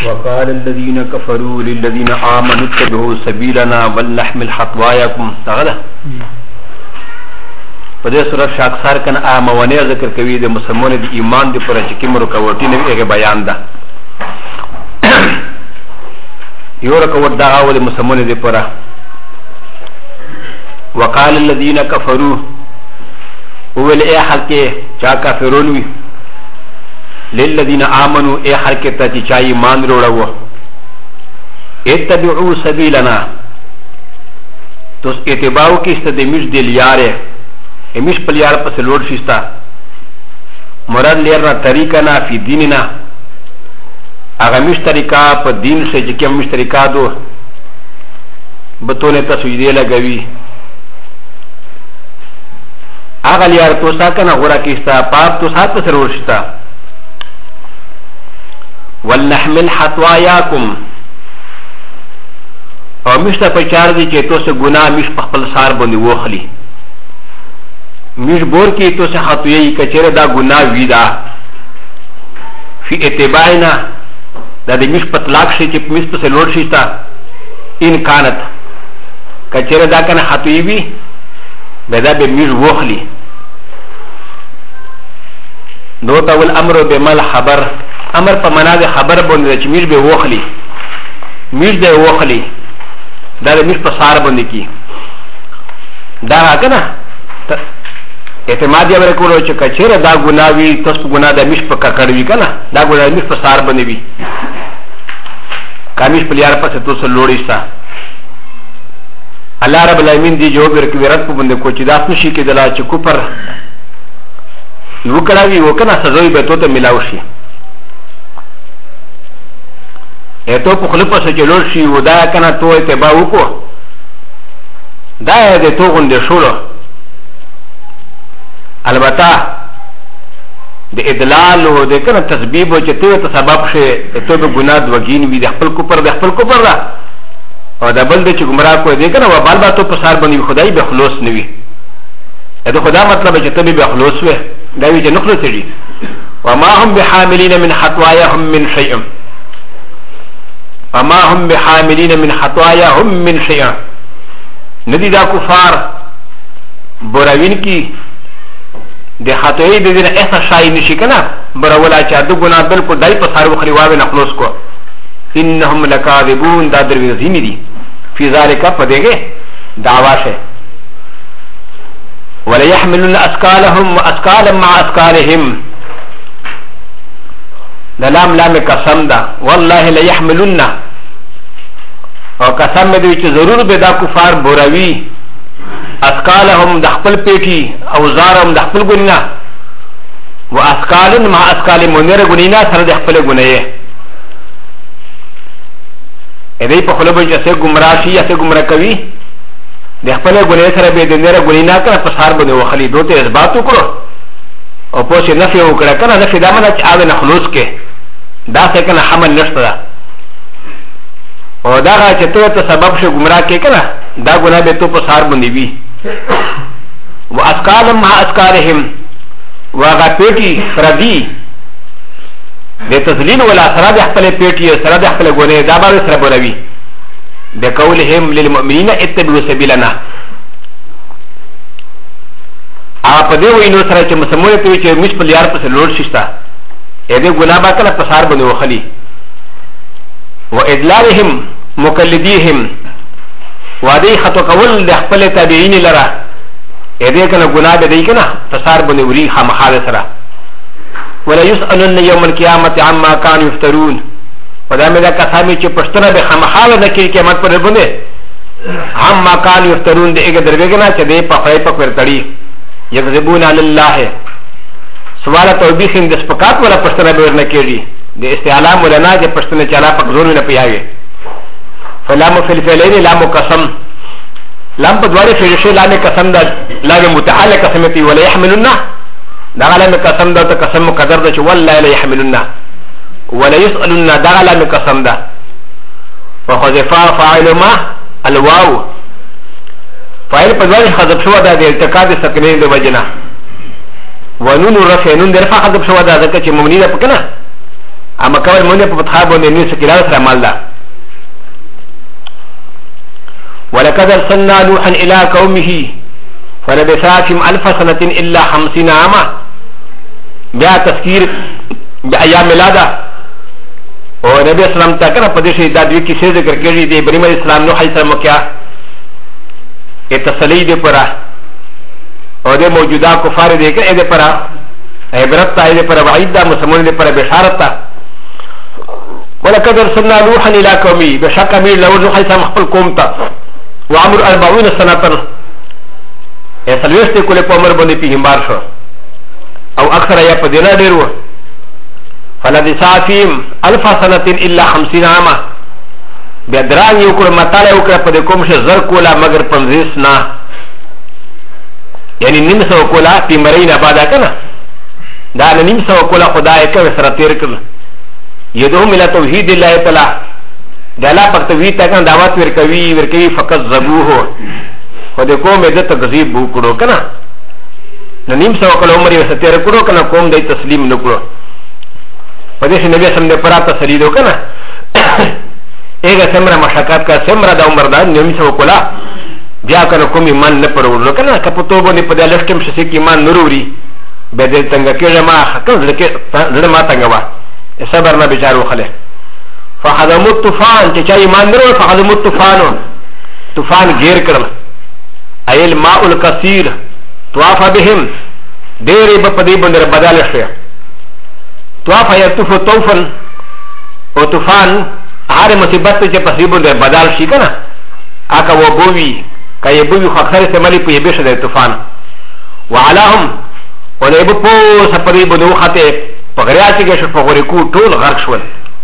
وقال الذين كفروا للذين آمنوا اتبعوا سبيلنا ولنحمل خطواياكم تغدا په دې سورۃ شاکسار کنه امونه ذکر کوي د مسلمانانو د ایمان د پر چې کوم رکوټي نه یې بیان ده یو رکوټ دا او د مسلمانانو د پر وقال الذين كفروا اول اي حلقه چا کافرون وي للذين آمنوا اي حلقه ته چې چا ایمان وروړو اتبعوا سبيلنا توس اتباعو کې ست د مش د لیاره امش پلیار پس لوڑ شستا مراد لیرنا طریقہ نا فی دیننا اگا مش طریقہ پا دین سے جکی مش طریقہ دو بطونے تسویدے لگوی اگا لیار توسا کنا غورا کستا پاپ توسا پس لوڑ شستا ولنحمل حتوایاکم او مشتا پچار دی چه تو سے گناہ مش پخپل سار بندی وخلی مش بور کی تو سے خطوئی کچر دا گناہ ویدا فی اتباعنا دا دی مش پتلاک شی چی مش پس لوڑ شیستا ان کانت کچر دا کنا خطوئی بی بیدا بی مش وخلی دو تاول امر بمال خبر امر پا منا دی خبر بنده چی مش بی وخلی مش دی وخلی دا دی مش پسار بنده کی دا کنا اعتماد یې ورکولو چې کچېره دا ګناه وي تاسو په ګناه د میش په ککړ وي که نه دا ګناه د میش په سار باندې وي که میش په لیاره پسې تاسو لوړی شته الله رب العالمین دې جواب ورکوي رد په باندې کو چې داس نشي کېدلی چې کفر وکړه وي و که نه سزا به تو ته میلاو شي تو په خوله پسې چې لوړ شي و دا که نه تو اتباع وکړو دا یې د تو غوندې شولو البته د ادلال او د کنه تسبیب او چې ته سبب شي ته به ګناه د وګین وي د خپل کوپر دا او د بل د چې ګمراه کوی دی کنه و بال با تو په سار باندې خدای به خلاص نوي دا خدا مطلب چې ته به خلاص وي دا وی چې نخلص دي وما هم بحاملين من خطاياهم من شيء وما هم بحاملين من خطاياهم من شيء ندی دا کفار بوراوین کی د خطوی د دې ایسا شای نشي کنه برولا چې د ګناه بالکل دای په سارو خلیواوی نخلص کو انهم لکاذبون دا دروغجن دي فی ذلک فدغه دعوا شه ولا يحملون اثقالهم واثقالا مع اثقالهم لام لام قسم دا والله لا يحملون او قسم دې چې ضرور به دا کفار بوروي اسکالهم د خپل پیټي او زارم د خپل ګنینا و اسکالن مع اسکال منیر ګنینا سره د خپل ګنیه دې په خپل باندې چې ګمراه شي یا چې ګمراه کوي د خپل ګنیه سره به د نیر ګنینا کړه په سار باندې وخلی دوته اثبات وکړو او په چې نفي وکړه کنه نفي دا معنی چې اوی نه خلوص کې دا څه کنه حمل نشته او دا چې ته سبب شو ګمراه کې کنه دا ګناه به تو په سار باندې وي و اسکالم مع اسکالهم واغا پیټي فردي د تذلیل ولا سره د خپل پیټي سره د خپل ګناه دا به سره بروي بقولهم للمؤمنين اتبعوا سبيلنا اپ دې وینو سره چې مسلمان ته چې مش په لیار په لوړ شيستا اې دې ګناه با کله په سار باندې وخلي و ادلالهم مقلديهم وادي خطو قول د خپل تابعین لره اې دې کنه ګناه به دی کنه فسار باندې وری خامخاله سره ولا يسالون يوم القيامه عما كانوا يفترون ودا مې دا کسامي چې پښتنه به خامخاله د قیامت پر باندې عما كانوا يفترون دې درګه کنه چې دې په خای په ورتړي يكذبون على الله سوال توبېخ د سپکات ولا پښتنه به ورنه کېږي د استعلام ولا نه چې پښتنه چلا پک زور نه پیاوي فلام في الفعلين لام قسم لام بدواري في الشيء لام قسم دا لام متعلق قسمتي ولا يحملنا دا لام قسم دا قسم مقدر دا والله لا يحملنا ولا يسالنا دا لام قسم دا وخذفا فاعل ما الواو فاعل بدواري حذف شو دا د التقاء ساكنين د وجنا ونون رفع نون درفع حذف شو دا ځکه چې مبني ده پکنه اما کول مونږ په فتح باندې نه سکیلا سره مال ده ولقد ارسلنا نوحا الى قومه فلبث فيهم 1000 سنه الا 50 عاما بیا تذکیر بایام میلاده او نبی اسلام ته کنه په دې شی دا دوی کیسې ذکر کړي دي ابراهیم علیه السلام نوح علیه السلام کیا اتصلی دې پرا او دې موجوده کفار دې کې دې پرا عبرت ته دې پرا وعید دا مسلمان دې پرا بشارت ته ولقد ارسلنا نوحا الى قومه بشک امیر له نوح علیه السلام خپل قوم ته وعمر 40 سنه اسلوست کله په عمر باندې پیغمبر شو او اکثر یا په دینا ډیر و فلبث فيهم 1000 سنه الا 50 عاما بیا دران یو کړه مطالعه وکړه په کوم شي زر کولا مگر 50 نه یعنی نیم سو کولا پیمرین آباد کنه دا نیم سو کولا خدای کوي سره تیر کړ یدهم الى توحید الله تعالی دا لا پک توحید ته کنه دعوت ورکوي فقط ذبوه خو د کوم د تکذیب وکړو کنه نیم سو کولا عمر یې ستیر کړو کنه کوم د تسلیم نکړو په دې نبی سم دې پراته سریدو کنه ایگا سمرا مشاکات کا سمرا دا عمر دا نمی سو کلا بیا کنه کوم ایمان نه پرورلو کنه که په توبه نه په دې لښتم شې کې ایمان نوروري به دې څنګه کې ما حقل زړه ما څنګه وا صبر نه بچارو خله فحذم الطوفان چې چا ایمان نورو فحذم طوفان غیر کړل ایل ماء الکثیر طواف بهم ډېرې په دې باندې بدل شي طواف یطوف طوفن او طوفان هر مصیبت چې په سیبو د بدل شي کنه اکه و بووي کای بووي خو اکثر استعمالي په یبه شته طوفان وعلاهم ولې په سپری بده وخته په غریا چې شو په غوري کو ټول غرق شول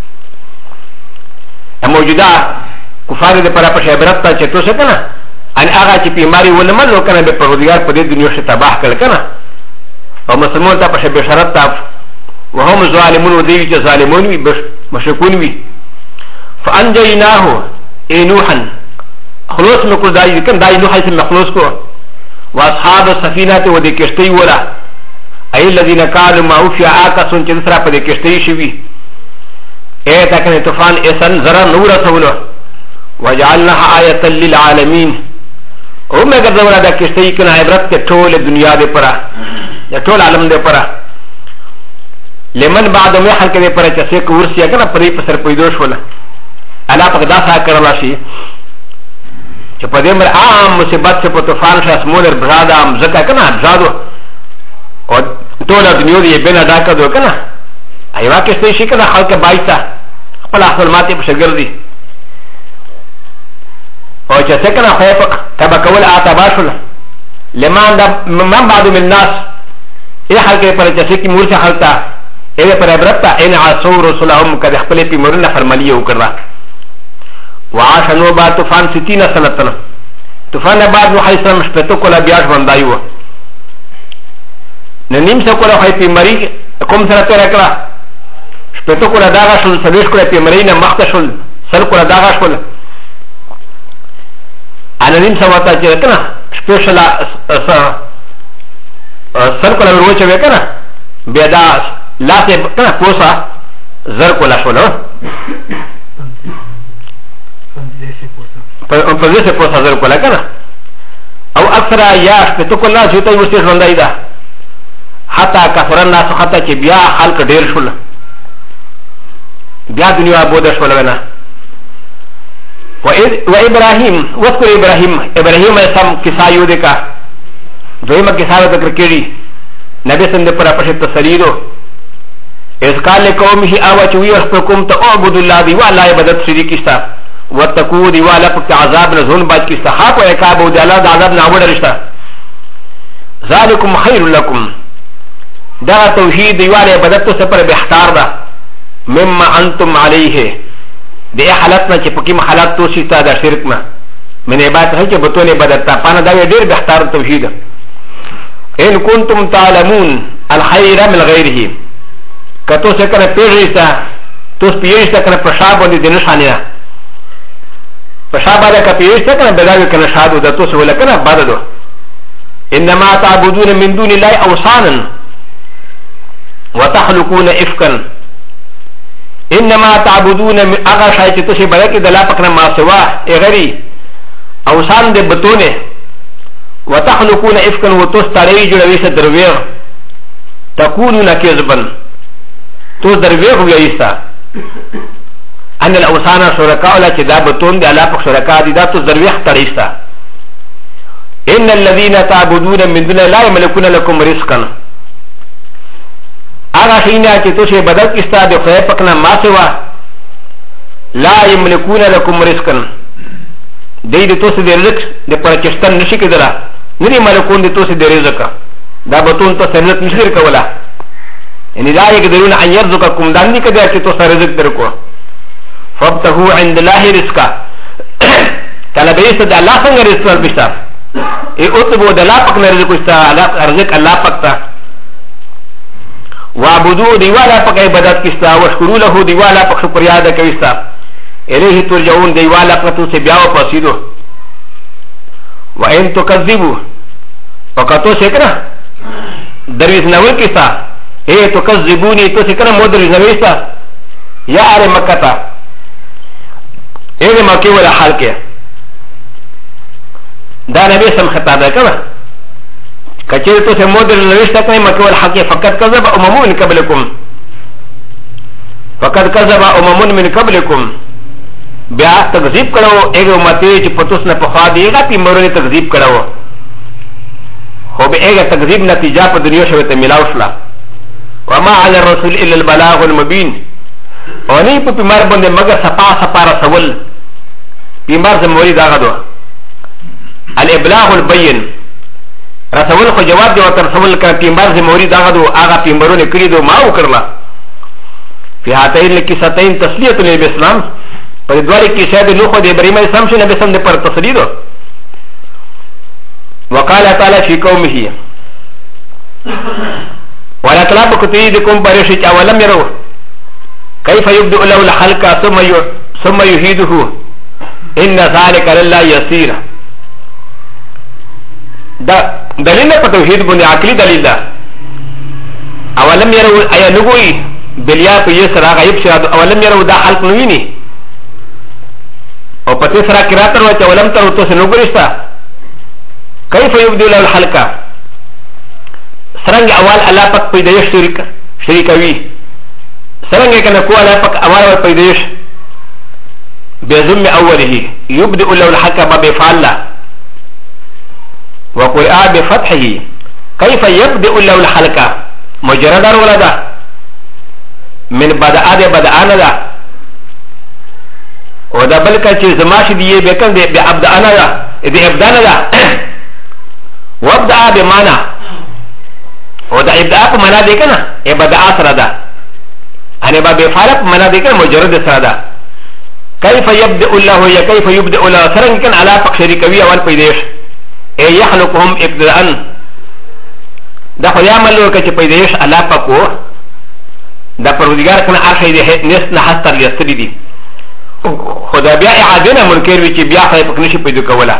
موجوده کفار د پر په عبرت ته چې تو څه کنه ان هغه چې بیماری ولمن نو کنه به پروردگار په دې دنیا شته تباہ کړ کنه او مسلمان ته په بشارت ته وهم ظالمون دی چې ظالمون وي مشرکون وي فانجيناه اي نوحا خلوص نقول داي كان داي نوح اسم مخلوص کو واصحاب السفينه ودي كشتي ولا اي الذين كانوا معه في عاقسون چې سره په دې کشتي شوي اي تا کنه طوفان اسن زرا نور سولو وجعلناها آیه للعالمین او مگر دا د کشتي کنه عبرت ته ټول دنیا دې پره د ټول عالم دې پره لمن بعد ما خلق دې پره چې څه کورسیا کنه پرې په سر پیدوش ولا الله پاک دا څه کړل شي چې په دې مر عام مصیبت چې په طوفان شاس مولر براد عام زکه کنه زادو او ټول دنیا دې بنا دا کړو کنه ایوا کې څه شي کنه خلک بایتا خپل خپل ماته په شګر دي او چې څه کنه خو په تبا کول اته باشل لمن دا من بعد من الناس اې خلک پر چې څه کی مورته حالتا اې پر عبرت ان عصور رسولهم کده خپل په مرنه فرمایي وکړه وعاش نوبا طوفان 60 سنه طوفان بعد نوح عليه السلام شپته کولا بیاش باندایو نیم څه کولا خای په مری کوم سره تیر کړه شپته کولا داغه شول سويش کولا په مری نه مخته شول سر کولا داغه شول انا نیم څه وتا چې کنه سپیشل سر کولا وروچ وکنه بیا دا لاسه کنه پوسا زر کولا شول په دې څه پوسا زر کولا کنه او اکثر یا شپته کولا چې ته ورته ژوندای دا حتی کفرن الناس حتی چې بیا خلق ډیر شول بیا دنیا بوده شول ونه و ابراهیم وذكر ابراهیم اسم کیسه یو دکا دویمه کیسه ذکر کړي نبی سند پر پښه تسلیدو اس قال قومه او چې وي حکم ته عبد الله دی والله عبادت شریک کیسه وتقو دی والا په عذاب نه زون باج کیسه حق او عقاب او د الله د عذاب نه وړ رشتہ ذالکم خیر لكم دا توحید دی والا عبادت ته پر بهتر ده مما انتم علیه د حالتنا چې پکې حالات تو شي تا د شرک نه من عبادت هي چې بتونه عبادت ته پانه دا ډیر بهتر توحید ان کنتم تعلمون الخير من غیره کته څه کنه پیژیستا تو پیژیستا کنه پرشاب باندې د نشانه پرشاب باندې کپی پیژیستا کنه بداوی کنه شادو د تو څه ولا کنه بددو انما تعبدون من دون الله اوثانا وتخلقون افكا انما تعبدون اغا شای چې تاسو بلکې د لا پک نه ما سوا غری اوسان د بتونه وتخلقون افكا وتستري جوړوي څه درویغ تكونون كذبا تو درویغ ویستا ان الاوسان شركاء لا چې دا بتون د لا پک شرکا دي دا تو درویغ تړيستا ان الذين تعبدون من دون لا يملكون لكم رزقا اغا شینا چې تاسو بدل کستا د خدای پک نه ما سوا لا يملكون لكم رزقا دې د تاسو د رزق د پرچستان نشي کېدلا نری ملکون د تاسو د رزق دا بتون ته رزق نشي کولا ان لا يقدرون ان يرزقكم دانی کده چې تاسو رزق درکو فابتغوا عند الله رزقا کله به ست د الله څنګه رزق ورپښتا ای او ته بو د الله پک نه رزق وستا رزق الله پک تا وعبدو دیوالا پک عبادت کستا وشکرو له دیوالا پک شکر یاد کويستا الیه ترجعون دیوالا پک تو سے بیاو پسیدو وان تکذبوا فقطو سکنا درویز نو کستا اے تکذبونی تو سکنا مو درویز نویستا یا ار مکتا اے مکه ولا حال کې دا نبی سم خطاب کړه کچیر تو سے مودر نوشتا کئی مکه والحق فقط کذب امم من قبلكم فقط کذب امم من قبلكم بیا تکذیب کړو ایک امتی چې پتوس نه پخوا دیغه پیمرونه تکذیب کړو خو به ایک تکذیب نتیجه په دنیا شوه ته ملاو شلا وما على الرسول الا البلاغ المبين او نه په پیمار باندې مگر صفا رسول پیمار زموري داغه دو الابلاغ البين رسول خو جواب دی ورته رسول کړه پیمبر زموري دغه دو هغه پیمبرونه کړی دو ما وکړلا په هاتین کې ستین تسلیت له اسلام په دواره کې شاید نو خو د ابراهيم اسلام شنه به سم پر تسلید وقال تعالی فی قومه ولا طلب کتیدکم برشت اولم يروا كيف يبدأ له الخلق ثم يعيده ان ذلك لله يسير دا دلیل په توحید باندې عقلی دلیل ده اولم يروا اي نغوي بلیا په یې سره غیب شاد اولم يروا دا خلق نو ویني او پته سره قرات ورته اولم تر تو سره نګریستا كيف يبدو له الخلق سرنګ اول الله پاک پیدایش شریک وی سرنګ کنه کو الله پاک اول پیدایش بذم اوله يبدو له الخلق بفعل وقرآ بفتحه كيف يبدأ له الخلق مجرد الولد من بدأنا دا ودا بلکه چې زماشي دی بکن دی بابدانا دا دی ابدانا دا وابدا بمعنى ودا ابدا په معنا دی کنه ابدا سره دا ان با بفعل معنا دی کنه مجرد سره دا كيف يبدأ الله يا كيف يبدأ الله سرنګ کن علا پک شریکوي اول پیدائش اي يخلقهم ابتداء دا خو يعمل ورکه چې پیدائش الله پکو دا پروردگار کنه اخی دی نس نه حتر یستری دی خدا بیا اعاده نه منکر وی چې بیا خای پک نشي پیدا کوله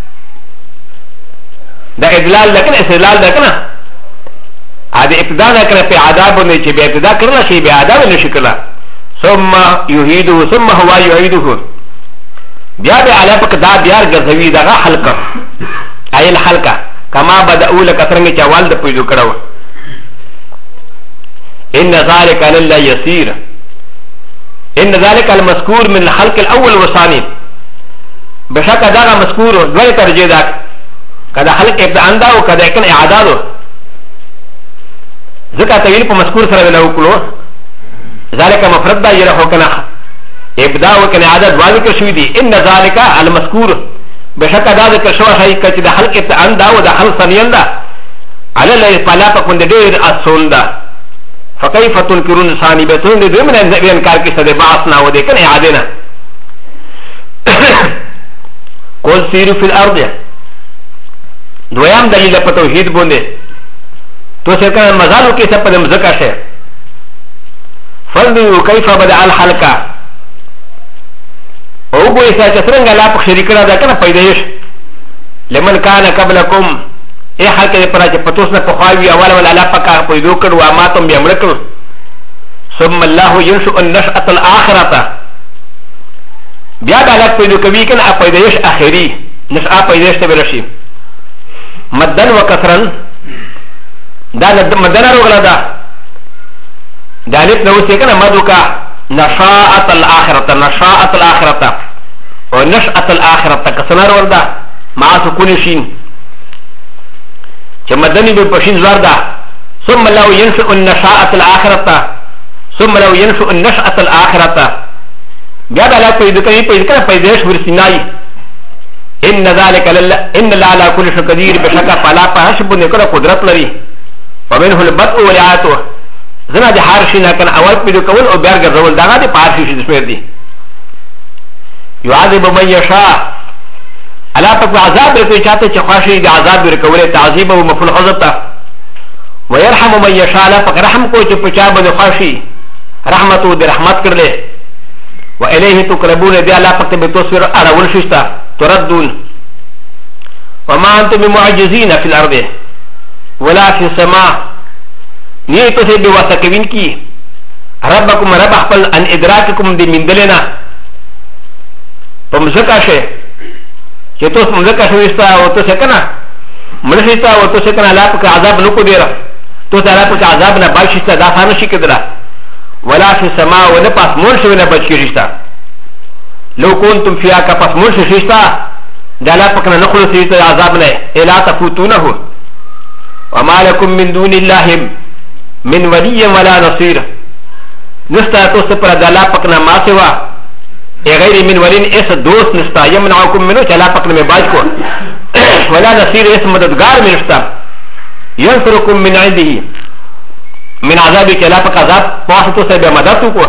دا ادلال ده کنه استدلال ده کنه اده ابتداء نه کنه په عذاب باندې چې بیا ابتداء کړل شي بیا عذاب نشي کړل ثم يعيده ثم هو يعيده بیا به علا پک دا بیا ګرځوي دا حلقه اي الحلقه كما بدأوا لك څنګه چې اول د پیدا کړو ان ذلك لله يسير ان ذلك المذكور من الخلق الاول والثاني بشك دا مذكور دوه ترجمه ده کدا خلق ابتداء دا او کدا کن اعداد ذکر طویل په مذکور سره له وکړو ذلك مفرد دا یره کنه ابتداء وکن عدد واذکر شوی دی ان ذلك المذكور بشك دا ذکر شو شي کچ د خلق ابتداء دا او د خلق ثانیان دا على الله تعالی په کوم ډیر اصول دا فكيف تنكرون ثاني بتون دي من انكار کی صد بعثنا و دیکن اعادنا قل سيروا في الارض دویام دلیل په توحید باندې تو څنګه مزالو کې څه په مزکا شه فانظروا كيف بدا الخلق او بو ایسا چې څنګه لا په شریک را ده کنه پیدایش لمن کان قبلکم ای خلق دې پرا چې پتوس نه پخواوی اول ول الله پاک پیدا کړو ما تم بیا مړ کړو ثم الله ينشئ النشأة الآخرة بیا د الله پیدا کوي کنه پیدایش اخري نشأه پیدایش ته ورشي مدن وکثرن دا مدن راغله ده د الف نو څه کنه مدوکا نشاءة الآخرة نشاءة الآخرة او نشأة الآخرة کسنار ورده مع سکون شین چې مدني به پشین زوار ده ثم لو ينشئ النشاءة الآخرة ثم لو ينشئ النشأة الآخرة بیا د الله پیدا کوي کنه پیدایش ورسینای ان ذلك ان الله على كل شيء قدير بشکه فلا پهشب نه کړه قدرت لري ومنه البدء والعاده زنا د هر شي نه کنه اول پیدا کول او بیا ګرځول دا د پارشي شي د شمیر دي يعذب من يشاء الله په عذاب ورکوي چاته چې خواشي د عذاب ورکول تعذيب او مفعول حذف ته ويرحم من يشاء الله په رحم کو چې په چا باندې خواشي رحمت او د رحمت کړل وإليه تقربون دي الله فقط بتصوير أرول ششتا تردون وما أنتم بمعجزين في الأرض ولا في السماء نيتو سي بواسكوين كي ربكم رب أخبل أن إدراككم دي من دلنا فمزكا شيء چتوس مزكا شويستا وتسكنا مرشتا وتسكنا لا فك عذاب نكو ديرا تو لا فك عذاب نباشتا دا فانشي كدرا ولا في السماء ونفس منش ونبج كيشتا لو كنتم فيها كفس منش شيشتا دالا فكنا نخلص شيشتا عذابنا إلا تفوتونه وما لكم من دون الله من ولي ولا نصير نستا توسطر دالا فكنا ما سوا غير من ولين اس دوست نستا يمنعكم منه چلا فكنا مباجكو ولا نصير اس مددگار منستا ينصركم من عنده من عذاب كلابك عذاب فاسطو سبب مددتكو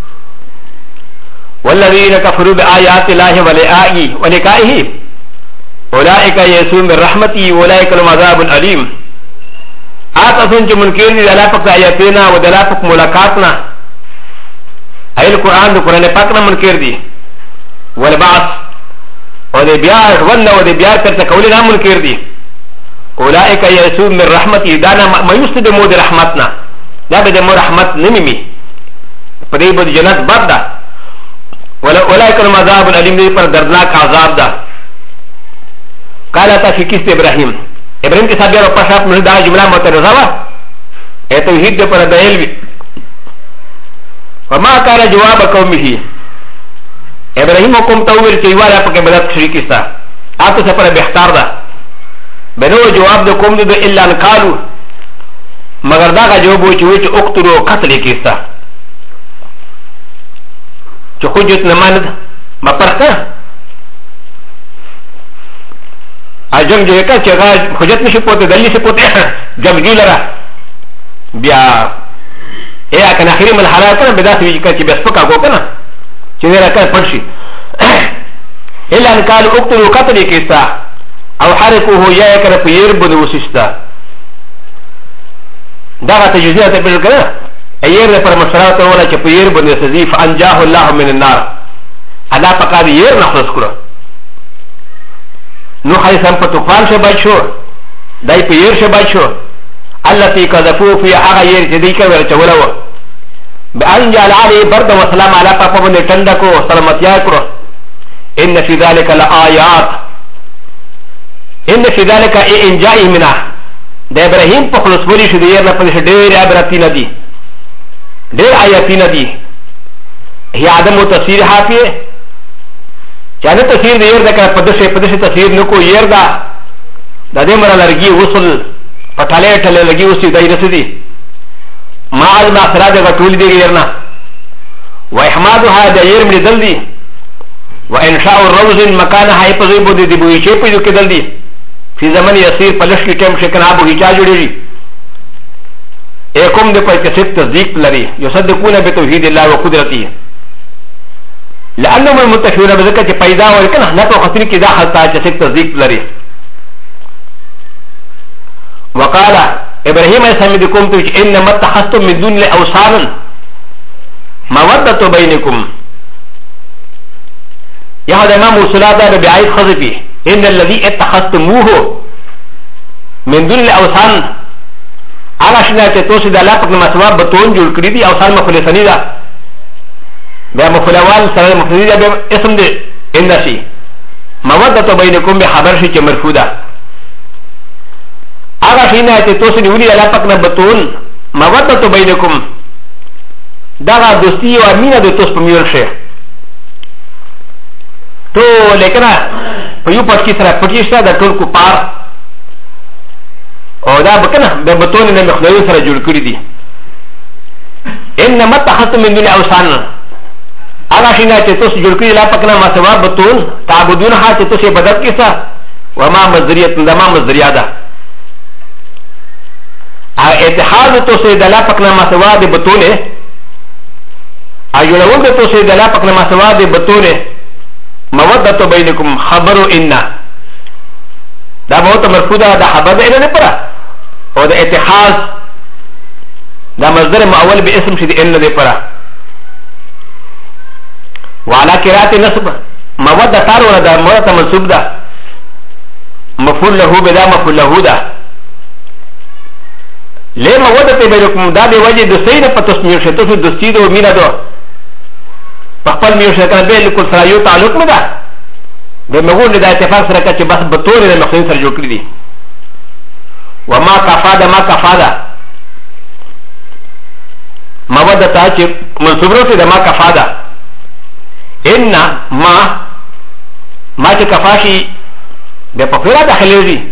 والذين كفروا بآيات الله ولقائه أولئك يسون من رحمتي أولئك لهم عذاب أليم آتسون جو منكر دي دلافك آياتنا ودلافك ملاقاتنا أي القرآن دو قرآن پاکنا منكر دي والبعث ودي بيار وننا ودي بيار کرتا قولنا منكر دي أولئك يسون من رحمتي دانا ما يستد مود رحمتنا لا بده مو رحمت نميمي فدي بود جنات باد دا اولئك المعذاب الالم دي پر دردناک عذاب دا قال تا في قصه ابراهيم کے ساتھ یار پاشات میں دا جملہ مترجمہ وا اے توحید دے پر دلیل بھی وما قال جواب قومه ابراهيم حکم تویر کی والا پک بدت شریک استا آپ سے پر بہتر دا بنو جواب دے قوم دے الا ان قالوا مگر دا جواب وچ وچ اقتلوا قتل کیستا چ حجت نماند ما پرکا اجم جو کا چگا حجت نشی پوتے دلی سے پوتے جمگی لرا بیا اے اکن اخری من حالات کنا بدا سی کا چ بس پکا کو کنا چ میرا کا پڑشی الا ان قالوا اقتلوا قتل کیستا او حرقوه یا کر پیر بن وسستا دا تجزیه ته بل کړه ایر پر مشرات ولا چې پیر باندې سزیف انجاه الله من النار ادا پکا دی ير نخلص کړه نو خای سم په طوفان شه بچو دای پیر شه بچو التي كذفوا في اغير جدي کا ور چولو بان جعل علي برد وسلام على پاپا باندې ټنډکو سلامتیا کړو ان في ذلك لآيات ان في ذلك انجاء منه د ابراهيم په خلص ولي شو دیر نه پدې ډېر عبرتونه دي ډېر آیاتونه دي هي عدم تفسیر حافظ چانه تفسیر دیر دا که پدې تفسیر نکو ير دا د دې مر لرګي وصل پټاله ټاله لګي وسی دای رسدي ما علم اخراج غټول دي يرنا واحمادها د ير من دل دي وانشاء الروز مكانها يپزي بده دي بوي چه پدې کې دل دي في زمن يسير پلش کی ٹائم شکن ابو ہچا جوڑی ایکم دے پر کسک تصدیق لري يصدقون بتوحید الله وقدرته لانهم المتفقون بذکر کہ پیدا اور کنا نہ تو خطر کی داخل تا کسک تصدیق لري وقال ابراهيم اسمدكم تو انما اتخذتم من دون الاوثان موده بينكم يا هذا امام وصلاته بعيد خذفي ان الذي اتخذتموه من دون الاوثان هغه شنه چې توسې د الله پاک نه مسوا بتون جوړ کړي دي او سال مخلصنی ده بیا مخلوال سره مخلصنی ده بیا اسم دی ان شي مودة بینکم به خبر شي چې مرفوع ده هغه شنه چې توسې نیولي د الله پاک نه بتون مودة بینکم دغه دوستی او مینه د توس په میول شي تو لیکن په یو پټ کې سره پټی شته د ټول کو پار او دا بکنه د بتون نه مخلوی سره جوړ کړی دي انما تحت من دون اوسان هغه شي نه چې تاسو جوړ کړی لا پکنه ما سوا بتون تعبدون ها چې تاسو بدل کیسه وما مزریه دما مزریه ده اتحاد تاسو د لا پکنه ما سوا د بتونه اجلون د تاسو د لا پکنه ما سوا د بتونه مودة بینکم خبرو ان دا بہت مرفوضہ دا خبر دا انہ پرا او دا اتحاز دا مصدر معول بی اسم شد انہ دے پرا وعلا قرات نصب مودة تارو دا مودة منصوب دا مفعول له بدا مفعول له دا لے مودة بینکم دا دے وجہ دستی دا پتسمیر شد تو دستی دو مینا دو فقبل میوشه کنه بالکل سره یو تعلق نه ده د مغول د اتفاق سره چې بس بطور د مخزن سره جوړ کړی دي وما کفاده ما کفاده موده ته چې منصوب وروسته د ما کفاده ان ما چې کفاشي د پخیرا داخلي دي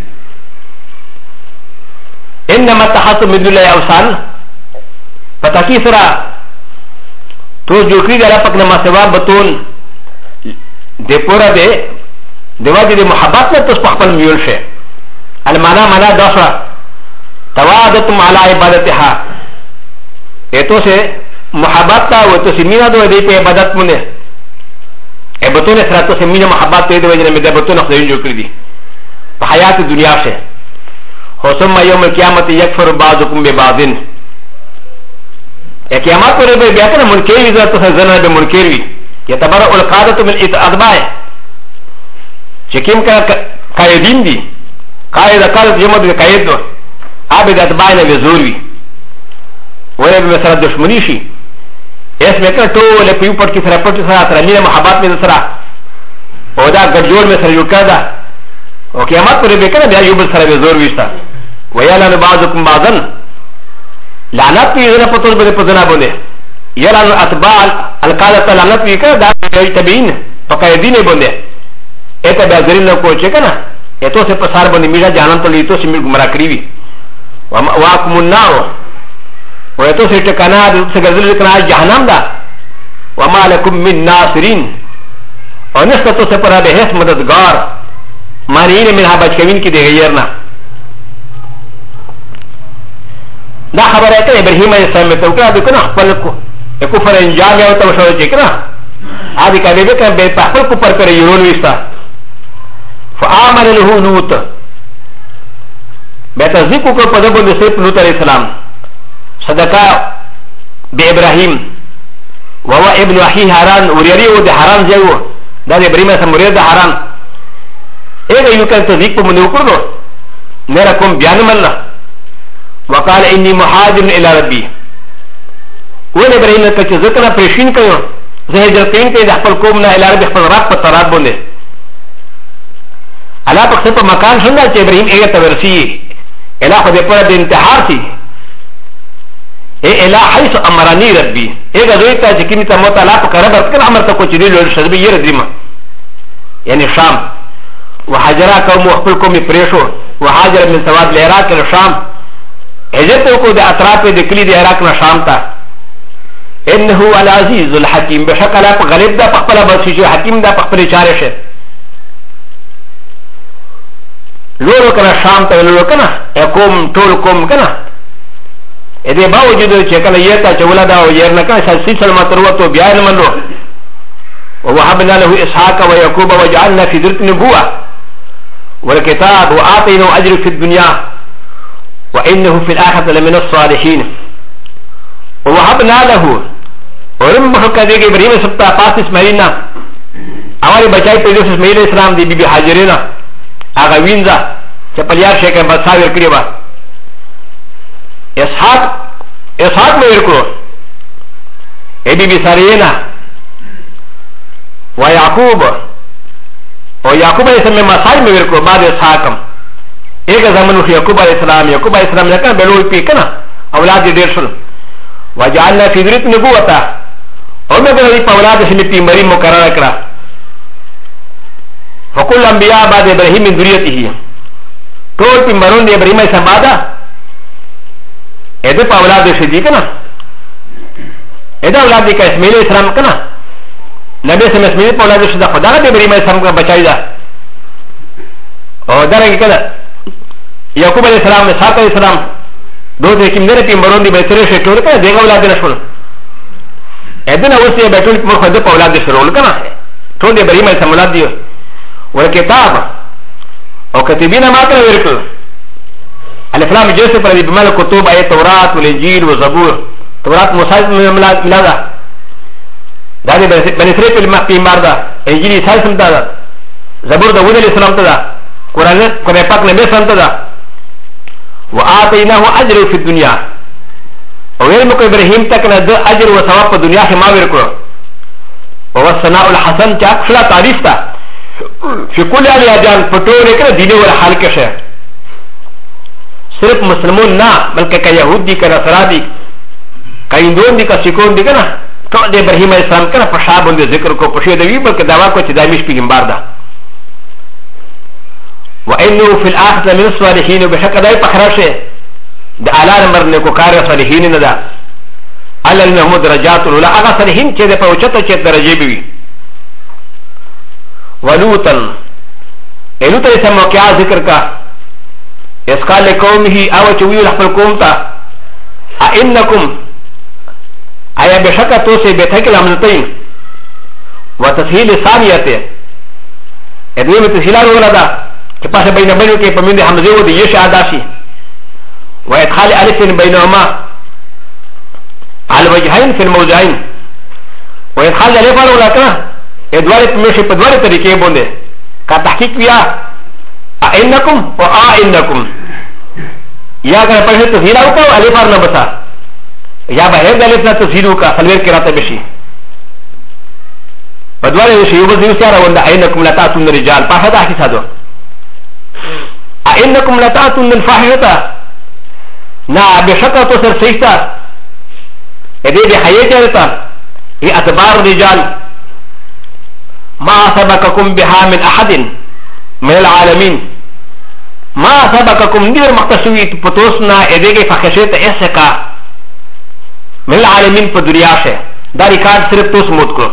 انما تحت من الله اوسان پتا کی سره تو جو کری دارا پک نما سوا بتون دے پورا دے دیواجی دے محبت میں تس پخپل میول شے المانا مانا دوسرا توادتم علی عبادتها ایتو سے محبت تا و تو سے مینا دو دے پہ عبادت منے اے بتون اسرا تو سے مینا محبت تے دے وجہ میں دے بتون اخذین جو کری دی حیات دنیا سے خصوصا یوم القیامت یکفر بعضکم ببعضن قیامت پر بیا کنه منکر وی ذات ته زنه به منکر وی یتبرأ القاده من اتباع چکیم کا قائدین دی قائد قائد جمع د قائد نو ابي د اتباع نه زور وی وره به سره دشمنی شي اس میں کہ ټول په یو پټ کې سره پټ سره تر مینه محبت میں سره او دا ګډجوړ میں سره یو کړه او قیامت پر به کنه بیا یو بل سره زور ویستا ویالا بعضکم بعضن لعنت بھی ذرا پتول بنے پتنا بولے یرا اتباع القادة لعنت بھی کر دا تبین فقیدین بولے ایتا بیازرین نو کوچے کنا ایتو سے پسار بنے میرا جانن تو لیتو سے میر گمرا کریوی واکم النارو و ایتو سے ٹکانا سے گزل کنا جہنم دا وما لکم من ناصرین اور نسبتو سے پرا بحث مددگار مانین منها بچکوین کی دے غیرنا دا خبر ہے کہ ابراہیم علیہ السلام میں تو کیا دیکھنا خپل کو کفر انجام یا تو شو چکنا ادی کا دے کہ بے پخپل کو پر کرے یون وستا فآمن له لوط بے تصدیق کو پدب سے لوط علیہ السلام صدقہ بے ابراہیم وهو ابن اخي هاران وريري ود هاران جو دا ابراهيم سره مريد هاران ايه یو کله تصدیق په منو کړو نه رقم بیان مله وقال اني مهاجر الى ربي ول ابراهيم ته چې ذکر پرشین کړو زه هجرتین کې د خپل قوم نه الى ربي خپل رب په طرف باندې الله په خپل مکان څنګه چې ابراهيم یې ته ورسي الى خو دې پر د انتحار سي الى حيث امرني ربي ايه غويتا چې کیمه ته مو تعالی په کړه برکت امر ته کوچ دی لور شذبي ير دیمه یعنی شام وحجرا قوم خپل قوم پریشو وحاجر من سواد العراق الى شام هجرت کو د اطراف د کلی د عراق نه شام ته انه العزيز الحكيم بشکل اپ غریب دا خپل بچی حکیم دا خپل چاره شه لورو کنه شام ته لورو کنه قوم ټول قوم کنه ا دې باوجود چې کله یې تا چې ولدا او ير نه کنه سلسله متروته بیان منو ووهبنا له اسحاق ويعقوب وجعلنا في ذريته نبوه والكتاب واعطينا اجر في الدنيا وانه في الاخره لمن الصالحين ووهبنا له ورم حكى ابراهيم سبتا پاس اسماعیل ہمارے بچائی پیدا اسماعیل اسلام دی بی بی حاجرینا اغا وینزا چې پلیار شي کې بساویر کړی و اسحاق مې ورکړو ابي بسارينا ويعقوب او يعقوب عليه السلام مسائل مې ورکړو بعد اسحاقم ایک زمانو في يعقوب عليه السلام يعقوب عليه السلام لكن بلوي بيكنا اولاد دير شل وجعلنا في ذرية نبوة او مې بلوي په اولاد شنو په مريم مقرره کړه فكل الانبياء بعد ابراهيم من ذريته ټول په مرون د ابراهيم عليه السلام بعد اده په اولاد شدي کنه اده اولاد دي که اسماعيل عليه السلام کنه نبي سم اسماعيل په اولاد شدا خدا د ابراهيم عليه السلام کا بچای دا او درنګ کنه يعقوب عليه السلام اسحاق عليه السلام دو دې کې مره په مرون دي به تر شي ټول کنه دغه اولاد نشول اذن اوسه به ټول په خدای په اولاد شرول کنه ټول د ابراهيم عليه السلام اولاد دي ورکتاب او كتبين ما كان يركض الافلام جيسه پر بمال كتب اي تورات والانجيل والزبور تورات موسى ملاذا دادي بني اسرائيل في مردا انجيل عيسى سمتا زبور داوود عليه السلام تدا قران پاک نبي سمتا دا واعطيناه اجر في الدنيا او علم ابراهيم تكنا د اجر وثواب في الدنيا ما ورکو وصناء الحسن چاکلا تعریف تا في كل الأديان فتوري كنا ديني ولا حال كشه صرف مسلمون نا بلکہ كيهود دي كنصارى دي كايندون دي كسيكون دي كنا تو دي ابراهيم عليه السلام كنا فشابون دي ذكر کو پشي دوي بلکہ دعوا کو چدامش پیغمبر دا وانه في الاخره من الصالحين بحق دای پخراشه د اعلی نمبر نے کو کار صالحین ندا علل محمود درجات الاولى اغا صالحین چې په اوچته چې درجه بي ولوطا لوط عليه السلام کیا ذکر کا اس قال لقومه او چوي لحفل قومتا انكم ايا بشك توسي بتكل امنتين وتسهيل ثانيته ادوي متسهيلان ولدا کہ پاس بین بینو کے پمند حمزه و دی یش اداشی و ادخال الف بینهما على وجهين في الموضعين و ادخال الف ولا كنا ادوار پمشي پدوار طریقے بوندے کا تحقیق کیا انکم و انکم یا اگر پڑھے تو زیرا کا الف اور نہ بسا یا بہر الف نہ تو زیرو کا سلویر قرات بشی پدوار شی یوبذ سارا وندا انکم لتاتون الرجال فهذا حسادو انکم لتاتون الفاحشه نا بشکا تو سر سیتا ادے دے حیات رتا یہ اتبار الرجال ما سبقكم بها من احد من العالمين ما سبقكم نير مقتصوي پتوسنا ادگے فخشیت اسکا من العالمين په دنیا سے دا ریکارڈ صرف توس موت کو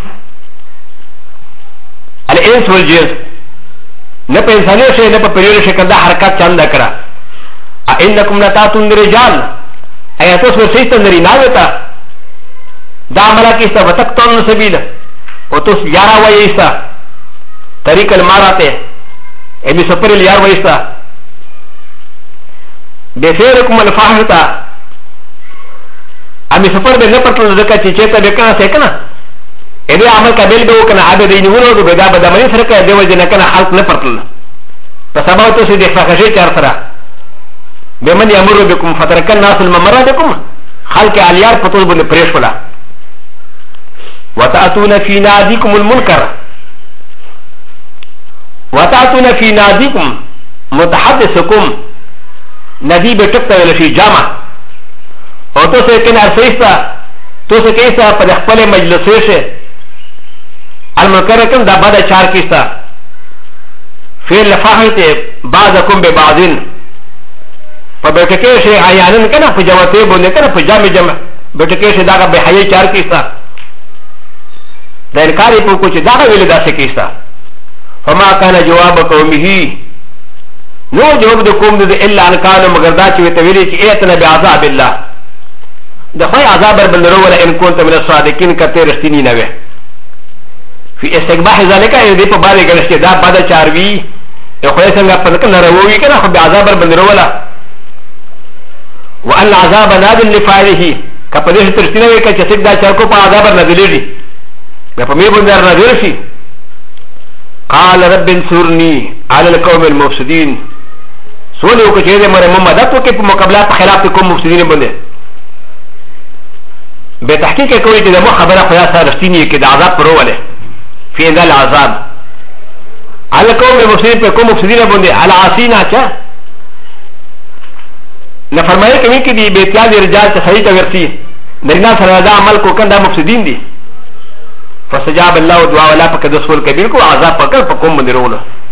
الانس والجن نہ په انساني سے نہ په پریور سے کندا حرکت چاند کرا انکم لتاتون الرجال ایتوس وسیت نری ناوتا دا عمل کی سبتقتون سبیل وتوس يارا ويسا طريق المارate ابي سفر اليار ويسا بفيركم الفاحشه ابي سفر بنقطه ذكا تشيتا بكنا سكنا ابي عمل قبل بو كنا عبد ينورو بدا بدا من سركه ديو جن كنا حالت نفرتل فسببت سي دفخشي چارفرا بمن يامر بكم فترك الناس الممر بكم خلق اليار فتول بن بريش ولا وتأتون في ناديكم المنكر وتأتون في ناديكم متحدثكم ندي بتكتا ولا في جامع او تو سے کن ارسیستا تو سے کیسا پر اخپل مجلسے سے المنکر کن دا بعد چار کیستا فیر لفاحت بعضکم ببعضن فبتکے سے آیانن کنا پجاوتے بولنے کنا پجام جمع بتکے سے داغا بحیی چار کیستا دا انکاری پو کچھ داغا ویلی دا سے کیستا فما کان جواب قومه نو جواب دا قوم دا الا انکانو مگر دا چوی تویلی چی ایتنا بعذاب اللہ دا خواهی عذاب بندرو ولا ان كنت من الصادقين کتے رستینی نوے فی استقباح ذالکا این دی پا باری گرشتی دا بادا چاروی یا خواهی سنگا پدکن نرووی کنا خو بعذاب بندرو ولا وان عذاب نادل لفائله کپا دیش ترستینوی که چسک دا چارکو پا عذاب نادلی دی پا می بندر نادل شی قال رب انصرنی على القوم المفسدين سولي وكجيزي مرمم مدد وكي مقابلة خلاف تكون مفسدين بنده بتحقيق كوي كده مو خبره خدا سرشتيني كده عذاب پروله في عند العذاب على قوم المفسدين تكون مفسدين بنده على عاصينا چا نفرمائے کہ کہ دی بیتیال رجال چ صحیح تورسی نرینا سردا عمل کو کندا مفسدین دی فسجاب الله دعاء ولا فقد رسول کبیر کو عذاب پکڑ پکم مندرون